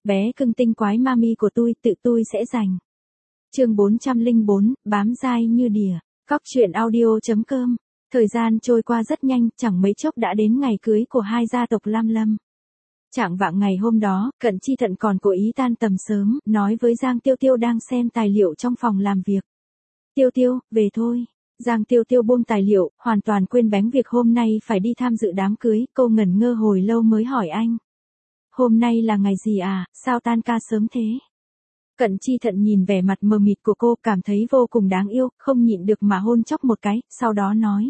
bé cưng tinh quái mami của tự tôi sẽ giành. Chương 404, bám dai như đỉa. Cóc truyện audio.com. Thời gian trôi qua rất nhanh, chẳng mấy chốc đã đến ngày cưới của hai gia tộc Lam Lâm. Chạng vạng ngày hôm đó, Cận Chi Thận còn cố ý tan tầm sớm, nói với Giang Tiêu Tiêu đang xem tài liệu trong phòng làm việc. Tiêu Tiêu, về thôi. Giang Tiêu Tiêu buông tài liệu, hoàn toàn quên bén việc hôm nay phải đi tham dự đám cưới, cô ngẩn ngơ hồi lâu mới hỏi anh. Hôm nay là ngày gì à, sao tan ca sớm thế? Cận Chi Thận nhìn vẻ mặt mờ mịt của cô cảm thấy vô cùng đáng yêu, không nhịn được mà hôn chốc một cái, sau đó nói.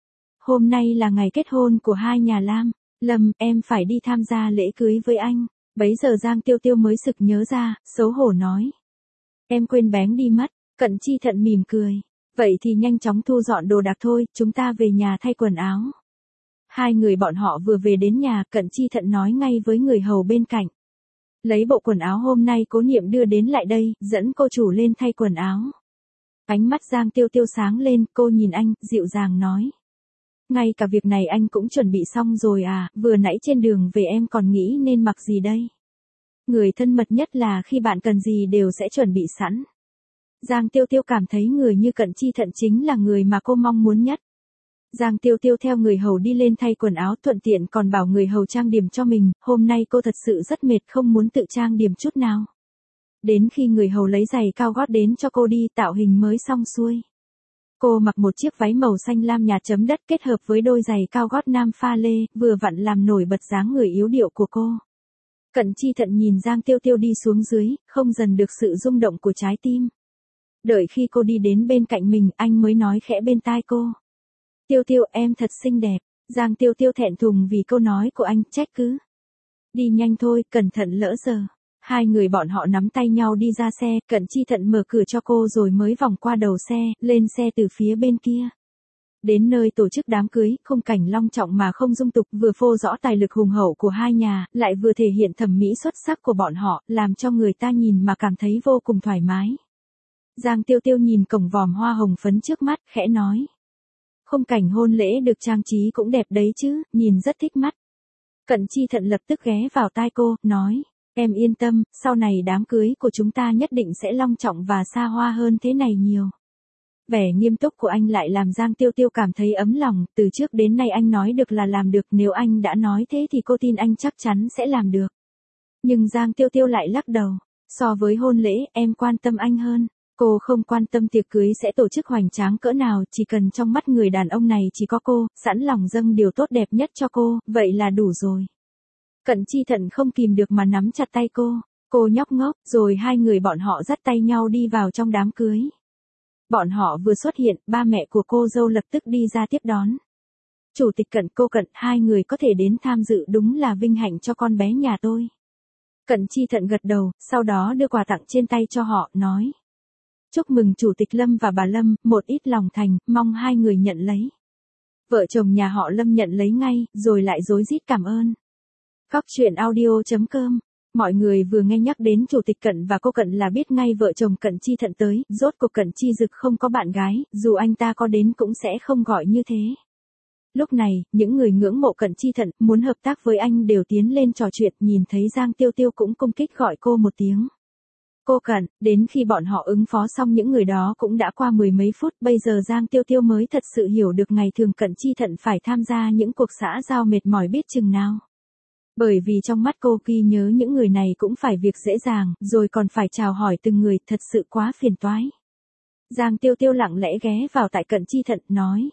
Hôm nay là ngày kết hôn của hai nhà Lam, Lâm, em phải đi tham gia lễ cưới với anh. Bấy giờ Giang Tiêu Tiêu mới sực nhớ ra, xấu hổ nói. Em quên bén đi mất, Cận Chi Thận mỉm cười. Vậy thì nhanh chóng thu dọn đồ đạc thôi, chúng ta về nhà thay quần áo. Hai người bọn họ vừa về đến nhà, Cận Chi Thận nói ngay với người hầu bên cạnh. Lấy bộ quần áo hôm nay Cố Niệm đưa đến lại đây, dẫn cô chủ lên thay quần áo. Ánh mắt Giang Tiêu Tiêu sáng lên, cô nhìn anh, dịu dàng nói. Ngay cả việc này anh cũng chuẩn bị xong rồi à, vừa nãy trên đường về em còn nghĩ nên mặc gì đây? Người thân mật nhất là khi bạn cần gì đều sẽ chuẩn bị sẵn. Giang Tiêu Tiêu cảm thấy người như Cận Chi Thận chính là người mà cô mong muốn nhất. Giang Tiêu Tiêu theo người hầu đi lên thay quần áo, thuận tiện còn bảo người hầu trang điểm cho mình, hôm nay cô thật sự rất mệt không muốn tự trang điểm chút nào. Đến khi người hầu lấy giày cao gót đến cho cô đi, tạo hình mới xong xuôi. Cô mặc một chiếc váy màu xanh lam nhạt chấm đất kết hợp với đôi giày cao gót nam pha lê, vừa vặn làm nổi bật dáng người yếu điệu của cô. Cận Chi Thận nhìn Giang Tiêu Tiêu đi xuống dưới, không dần được sự rung động của trái tim. Đợi khi cô đi đến bên cạnh mình, anh mới nói khẽ bên tai cô. Tiêu Tiêu, em thật xinh đẹp. Giang Tiêu Tiêu thẹn thùng vì câu nói của anh, trách cứ. Đi nhanh thôi, cẩn thận lỡ giờ. Hai người bọn họ nắm tay nhau đi ra xe, Cận Chi Thận mở cửa cho cô rồi mới vòng qua đầu xe, lên xe từ phía bên kia. Đến nơi tổ chức đám cưới, khung cảnh long trọng mà không dung tục, vừa phô rõ tài lực hùng hậu của hai nhà, lại vừa thể hiện thẩm mỹ xuất sắc của bọn họ, làm cho người ta nhìn mà cảm thấy vô cùng thoải mái. Giang Tiêu Tiêu nhìn cổng vòm hoa hồng phấn trước mắt, khẽ nói. Khung cảnh hôn lễ được trang trí cũng đẹp đấy chứ, nhìn rất thích mắt. Cận Chi Thận lập tức ghé vào tai cô, nói. Em yên tâm, sau này đám cưới của chúng ta nhất định sẽ long trọng và xa hoa hơn thế này nhiều. Vẻ nghiêm túc của anh lại làm Giang Tiêu Tiêu cảm thấy ấm lòng, từ trước đến nay anh nói được là làm được, nếu anh đã nói thế thì cô tin anh chắc chắn sẽ làm được. Nhưng Giang Tiêu Tiêu lại lắc đầu, so với hôn lễ, em quan tâm anh hơn. Cô không quan tâm tiệc cưới sẽ tổ chức hoành tráng cỡ nào, chỉ cần trong mắt người đàn ông này chỉ có cô, sẵn lòng dâng điều tốt đẹp nhất cho cô, vậy là đủ rồi. Cận Chi Thận không kìm được mà nắm chặt tay cô nhóc ngốc, rồi hai người bọn họ dắt tay nhau đi vào trong đám cưới. Bọn họ vừa xuất hiện, ba mẹ của cô dâu lập tức đi ra tiếp đón. Chủ tịch Cận, cô Cận, hai người có thể đến tham dự đúng là vinh hạnh cho con bé nhà tôi. Cận Chi Thận gật đầu, sau đó đưa quà tặng trên tay cho họ, nói. Chúc mừng Chủ tịch Lâm và bà Lâm, một ít lòng thành, mong hai người nhận lấy. Vợ chồng nhà họ Lâm nhận lấy ngay, rồi lại rối rít cảm ơn. Cóc truyện audio.com. Mọi người vừa nghe nhắc đến Chủ tịch Cận và cô Cận là biết ngay vợ chồng Cận Chi Thận tới, rốt cuộc Cận Chi Dực không có bạn gái, dù anh ta có đến cũng sẽ không gọi như thế. Lúc này, những người ngưỡng mộ Cận Chi Thận, muốn hợp tác với anh đều tiến lên trò chuyện, nhìn thấy Giang Tiêu Tiêu cũng cung kích gọi cô một tiếng. Cô Cận, đến khi bọn họ ứng phó xong những người đó cũng đã qua mười mấy phút, bây giờ Giang Tiêu Tiêu mới thật sự hiểu được ngày thường Cận Chi Thận phải tham gia những cuộc xã giao mệt mỏi biết chừng nào. Bởi vì trong mắt cô ghi nhớ những người này cũng phải việc dễ dàng, rồi còn phải chào hỏi từng người, thật sự quá phiền toái. Giang Tiêu Tiêu lặng lẽ ghé vào tại Cận Chi Thận, nói.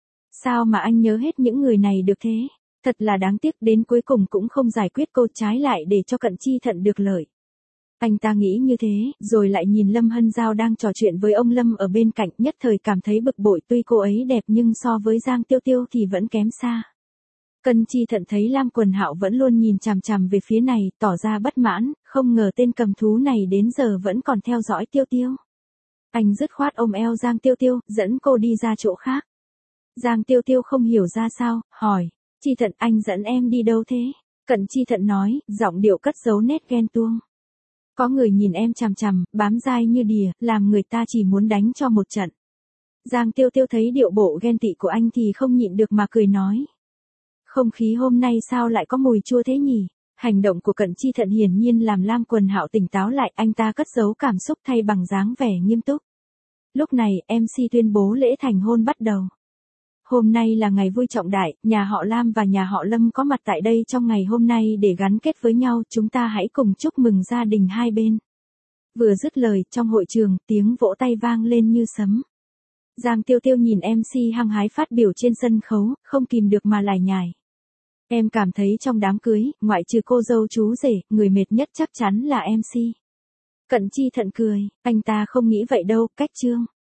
Sao mà anh nhớ hết những người này được thế? Thật là đáng tiếc, đến cuối cùng cũng không giải quyết cô, trái lại để cho Cận Chi Thận được lợi. Anh ta nghĩ như thế, rồi lại nhìn Lâm Hân Giao đang trò chuyện với ông Lâm ở bên cạnh, nhất thời cảm thấy bực bội, tuy cô ấy đẹp nhưng so với Giang Tiêu Tiêu thì vẫn kém xa. Cận Chi Thận thấy Lam Quần Hạo vẫn luôn nhìn chằm chằm về phía này, tỏ ra bất mãn, không ngờ tên cầm thú này đến giờ vẫn còn theo dõi Tiêu Tiêu. Anh dứt khoát ôm eo Giang Tiêu Tiêu, dẫn cô đi ra chỗ khác. Giang Tiêu Tiêu không hiểu ra sao, hỏi, Chi Thận, anh dẫn em đi đâu thế? Cận Chi Thận nói, giọng điệu cất giấu nét ghen tuông. Có người nhìn em chằm chằm, bám dai như đỉa, làm người ta chỉ muốn đánh cho một trận. Giang Tiêu Tiêu thấy điệu bộ ghen tị của anh thì không nhịn được mà cười nói. Không khí hôm nay sao lại có mùi chua thế nhỉ? Hành động của Cận Chi Thận hiển nhiên làm Lam Quần Hạo tỉnh táo lại, anh ta cất giấu cảm xúc thay bằng dáng vẻ nghiêm túc. Lúc này, MC tuyên bố lễ thành hôn bắt đầu. Hôm nay là ngày vui trọng đại, nhà họ Lam và nhà họ Lâm có mặt tại đây trong ngày hôm nay để gắn kết với nhau, chúng ta hãy cùng chúc mừng gia đình hai bên. Vừa dứt lời, trong hội trường, tiếng vỗ tay vang lên như sấm. Giang Tiêu Tiêu nhìn MC hăng hái phát biểu trên sân khấu, không kìm được mà lải nhải. Em cảm thấy trong đám cưới, ngoại trừ cô dâu chú rể, người mệt nhất chắc chắn là MC. Cận Chi Thận cười, anh ta không nghĩ vậy đâu, cách Trương.